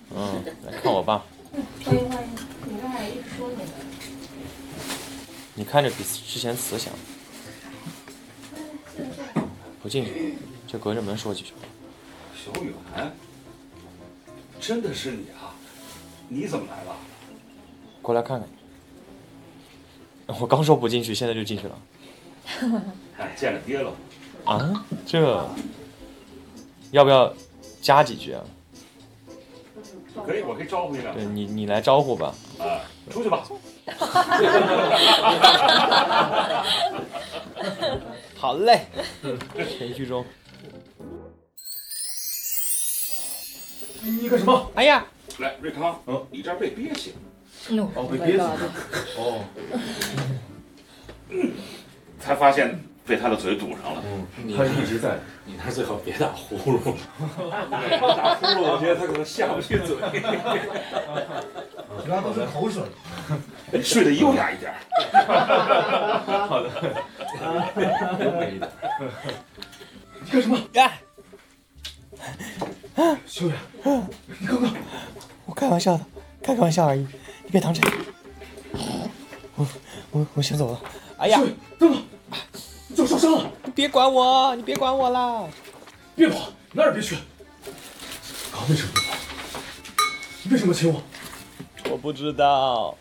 来看我吧。 欢迎欢迎，你刚才一直说那个。 你看着比之前慈祥。不进去，就隔着门说几句。 小远，真的是你啊？你怎么来了？ 过来看看。我刚说不进去，现在就进去了。 哎，见了爹了。 啊，这要不要加几句啊？ 可以，我可以招呼你两句。 对你来招呼吧。 出去吧。 好嘞，全剧终。 你干什么？ 哎呀， 来，瑞康，你这儿被憋醒。 被憋死了。 才发现被他的嘴堵上了。 他一直在。 你那最好别打呼噜。 打呼噜，我觉得他可能下不去嘴。 其他都是口水。 你睡得优雅一点。 好的。优美一点。你干什么？修远，你看看， 我开玩笑的，开个玩笑而已，你别当真。我先走了。哎呀， 等等，你脚受伤了。 你别管我，你别管我啦。 别跑，哪儿也别去。刚为什么不跑？你为什么亲我？ 我不知道。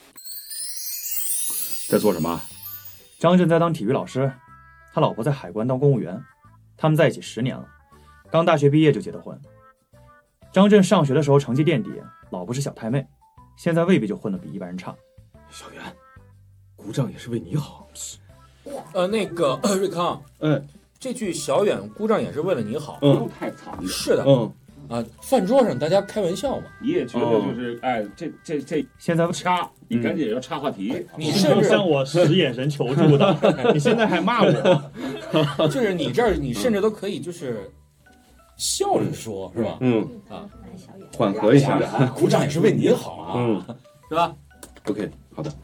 在做什么？ 张震在当体育老师，他老婆在海关当公务员，他们在一起10年了，刚大学毕业就结的婚。张震上学的时候成绩垫底，老婆是小太妹，现在未必就混得比一般人差。 小袁，鼓掌也是为你好。 那个瑞康，这句小远鼓掌也是为了你好， 不用太长。 是的，饭桌上大家开玩笑嘛。 你也觉得就是这现在掐，你赶紧要插话题。 你甚至向我使眼神求助的，你现在还骂我？ 就是你这儿，你甚至都可以就是笑着说，是吧？ 缓和一下。 鼓掌也是为你好啊，是吧 ？OK， 好的。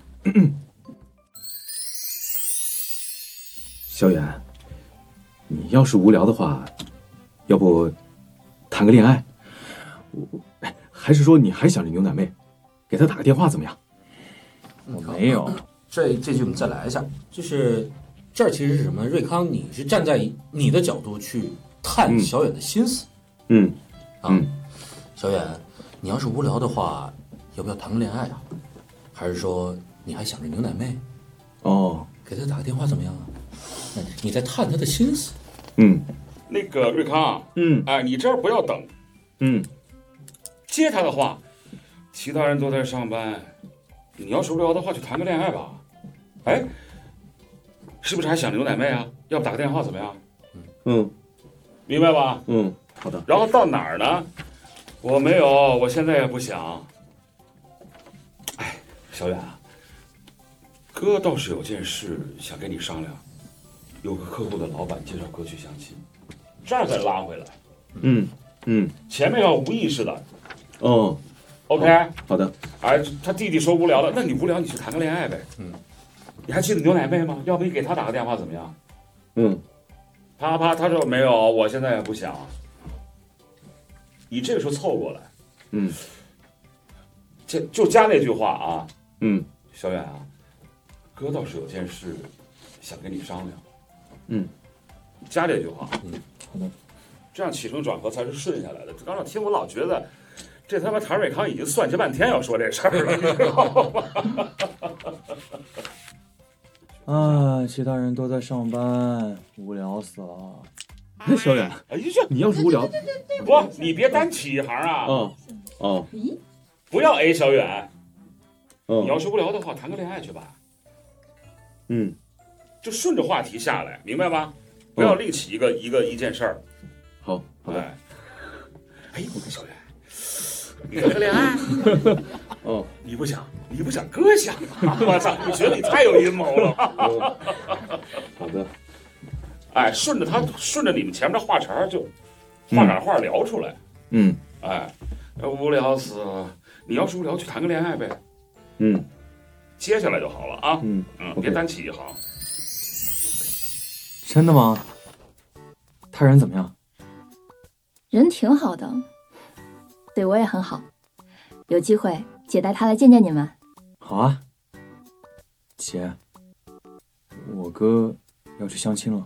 小远，你要是无聊的话，要不谈个恋爱？还是说你还想着牛奶妹？给她打个电话怎么样？ 我没有。 这句我们再来一下，就是这儿其实是什么？瑞康，你是站在你的角度去探小远的心思。小远，你要是无聊的话，要不要谈个恋爱啊？还是说你还想着牛奶妹？给她打个电话怎么样啊？你在探她的心思。 那个瑞康，你这儿不要等，接他的话，其他人都在上班，你要是无聊的话，就谈个恋爱吧。哎，是不是还想牛奶妹啊？要不打个电话怎么样？明白吧？ 好的。 然后到哪儿呢？我没有，我现在也不想。哎，小远啊，哥倒是有件事想跟你商量，有个客户的老板介绍哥去相亲，这儿再拉回来。前面要无意识的。OK， 好的。 哎，他弟弟说无聊了，那你无聊你去谈个恋爱呗。你还记得牛奶妹吗？要不你给他打个电话怎么样？他说没有，我现在也不想。你这个时候凑过来，就加那句话啊，小远啊，哥倒是有件事想跟你商量，加这句话， 好的， 这样起承转合才是顺下来的。刚才听我老觉得，这他妈谭瑞康已经算计半天要说这事儿了，你知道吗？其他人都在上班，无聊死了。 小远，你要是无聊， 不，你别单起一行啊。不要 A 小远。你要是无聊的话，谈个恋爱去吧。就顺着话题下来，明白吗？不要另起一件事儿。 好的。 哎，我跟小远，你谈个恋爱？你不想，哥想啊！我操，我觉得你太有阴谋了。 好的。 哎，顺着你们前面的话茬就话赶话聊出来。无聊死了。你要是无聊，去谈个恋爱呗。接下来就好了啊。别单起一行。 真的吗？他人怎么样？ 人挺好的， 对我也很好。有机会姐带他来见见你们。 好啊，姐，我哥要去相亲了。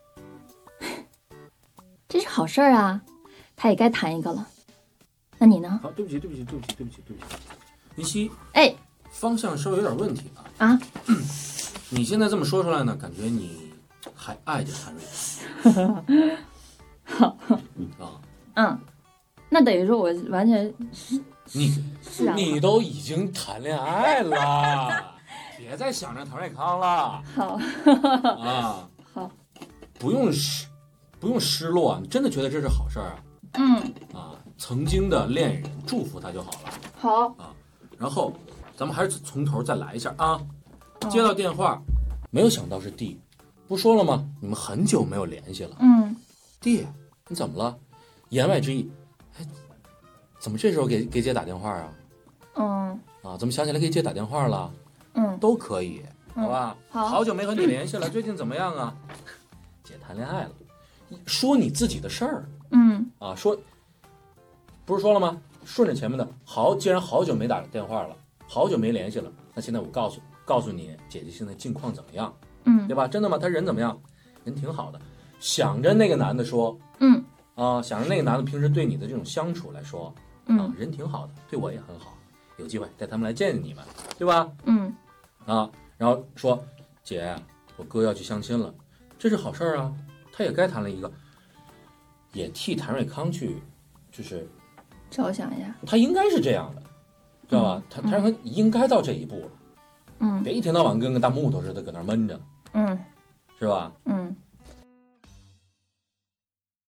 这是好事儿啊，他也该谈一个了。那你呢？ 好，对不起，林夕， 哎， 方向稍微有点问题了啊。 你现在这么说出来呢，感觉你还爱着谭瑞。 好啊，那等于说我完全你都已经谈恋爱了，别再想着谭瑞康了。 好啊， 好， 不用失落，你真的觉得这是好事儿啊？曾经的恋人，祝福他就好了。 好啊，然后咱们还是从头再来一下啊。接到电话，没有想到是弟，不说了吗？你们很久没有联系了。弟，你怎么了？言外之意，哎，怎么这时候给姐打电话啊？怎么想起来给姐打电话了？都可以，好吧？好久没和你联系了，最近怎么样啊？姐谈恋爱了，说你自己的事儿。说，不是说了吗？顺着前面的，好，既然好久没打电话了，好久没联系了，那现在我告诉你，姐姐现在近况怎么样？对吧？真的吗？他人怎么样？人挺好的。想着那个男的说，想着那个男的平时对你的这种相处来说，人挺好的，对我也很好。有机会带他们来见见你们，对吧？然后说，姐，我哥要去相亲了，这是好事儿啊。他也该谈了一个，也替谭瑞康去，就是着想一下。 他应该是这样的，知道吧？谭瑞康应该到这一步了。别一天到晚跟个大木头似的搁那闷着，是吧？